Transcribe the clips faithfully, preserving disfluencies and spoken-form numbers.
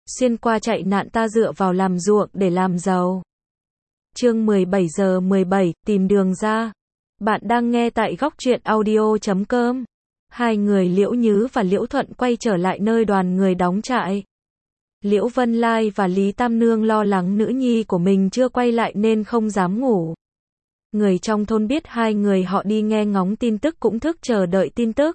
xuyên qua chạy nạn ta dựa vào làm ruộng để làm giàu. Chương mười bảy giờ mười bảy, tìm đường ra. Bạn đang nghe tại góc truyện audio chấm com. Hai người Liễu Nhứ và Liễu Thuận quay trở lại nơi đoàn người đóng trại. Liễu Vân Lai và Lý Tam Nương lo lắng nữ nhi của mình chưa quay lại nên không dám ngủ. Người trong thôn biết hai người họ đi nghe ngóng tin tức cũng thức chờ đợi tin tức.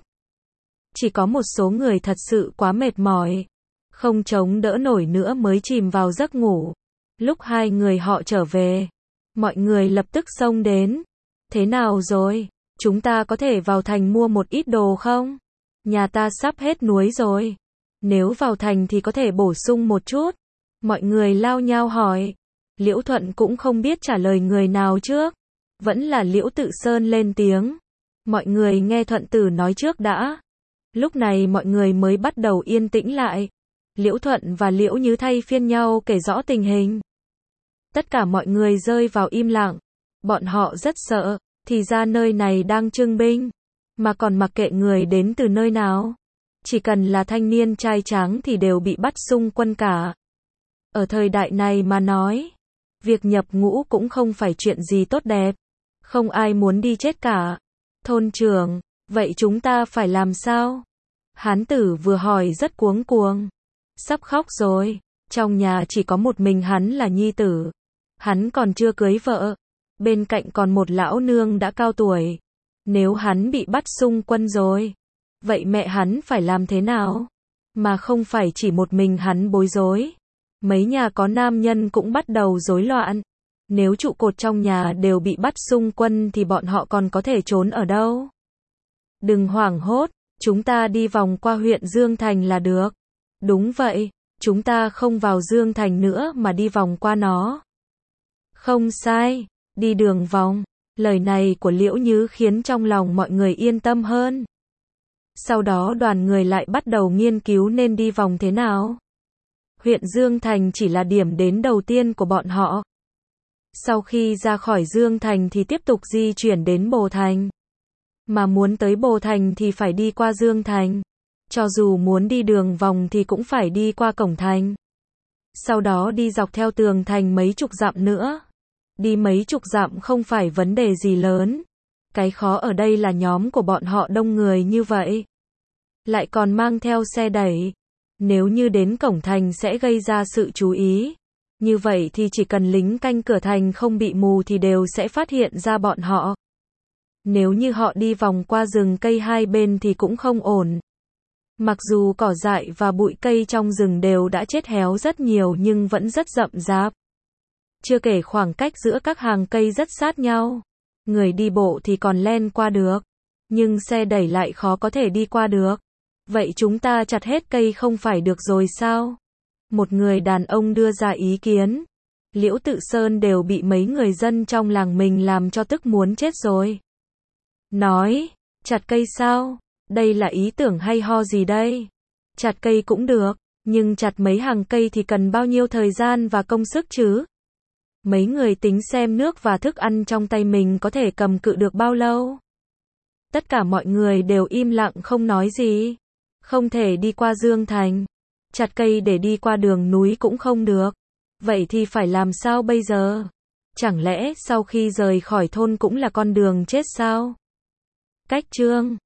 Chỉ có một số người thật sự quá mệt mỏi, không chống đỡ nổi nữa mới chìm vào giấc ngủ. Lúc hai người họ trở về, mọi người lập tức xông đến. Thế nào rồi? Chúng ta có thể vào thành mua một ít đồ không? Nhà ta sắp hết muối rồi. Nếu vào thành thì có thể bổ sung một chút. Mọi người lao nhao hỏi. Liễu Thuận cũng không biết trả lời người nào trước. Vẫn là Liễu Tự Sơn lên tiếng. Mọi người nghe Thuận Tử nói trước đã. Lúc này mọi người mới bắt đầu yên tĩnh lại. Liễu Thuận và Liễu Nhứ thay phiên nhau kể rõ tình hình. Tất cả mọi người rơi vào im lặng. Bọn họ rất sợ, thì ra nơi này đang trưng binh, mà còn mặc kệ người đến từ nơi nào. Chỉ cần là thanh niên trai tráng thì đều bị bắt xung quân cả. Ở thời đại này mà nói, việc nhập ngũ cũng không phải chuyện gì tốt đẹp. Không ai muốn đi chết cả. Thôn trưởng, vậy chúng ta phải làm sao? Hán tử vừa hỏi rất cuống cuồng. Sắp khóc rồi. Trong nhà chỉ có một mình hắn là nhi tử. Hắn còn chưa cưới vợ. Bên cạnh còn một lão nương đã cao tuổi. Nếu hắn bị bắt xung quân rồi, vậy mẹ hắn phải làm thế nào? Mà không phải chỉ một mình hắn bối rối. Mấy nhà có nam nhân cũng bắt đầu rối loạn. Nếu trụ cột trong nhà đều bị bắt xung quân thì bọn họ còn có thể trốn ở đâu? Đừng hoảng hốt, chúng ta đi vòng qua huyện Dương Thành là được. Đúng vậy, chúng ta không vào Dương Thành nữa mà đi vòng qua nó. Không sai, đi đường vòng. Lời này của Liễu Nhứ khiến trong lòng mọi người yên tâm hơn. Sau đó đoàn người lại bắt đầu nghiên cứu nên đi vòng thế nào. Huyện Dương Thành chỉ là điểm đến đầu tiên của bọn họ. Sau khi ra khỏi Dương Thành thì tiếp tục di chuyển đến Bồ Thành. Mà muốn tới Bồ Thành thì phải đi qua Dương Thành. Cho dù muốn đi đường vòng thì cũng phải đi qua cổng thành. Sau đó đi dọc theo tường thành mấy chục dặm nữa. Đi mấy chục dặm không phải vấn đề gì lớn. Cái khó ở đây là nhóm của bọn họ đông người như vậy. Lại còn mang theo xe đẩy. Nếu như đến cổng thành sẽ gây ra sự chú ý. Như vậy thì chỉ cần lính canh cửa thành không bị mù thì đều sẽ phát hiện ra bọn họ. Nếu như họ đi vòng qua rừng cây hai bên thì cũng không ổn. Mặc dù cỏ dại và bụi cây trong rừng đều đã chết héo rất nhiều nhưng vẫn rất rậm rạp. Chưa kể khoảng cách giữa các hàng cây rất sát nhau. Người đi bộ thì còn len qua được. Nhưng xe đẩy lại khó có thể đi qua được. Vậy chúng ta chặt hết cây không phải được rồi sao? Một người đàn ông đưa ra ý kiến. Liễu Tự Sơn đều bị mấy người dân trong làng mình làm cho tức muốn chết rồi. Nói, chặt cây sao? Đây là ý tưởng hay ho gì đây? Chặt cây cũng được, nhưng chặt mấy hàng cây thì cần bao nhiêu thời gian và công sức chứ? Mấy người tính xem nước và thức ăn trong tay mình có thể cầm cự được bao lâu? Tất cả mọi người đều im lặng không nói gì. Không thể đi qua Dương Thành. Chặt cây để đi qua đường núi cũng không được. Vậy thì phải làm sao bây giờ? Chẳng lẽ sau khi rời khỏi thôn cũng là con đường chết sao? Cách chương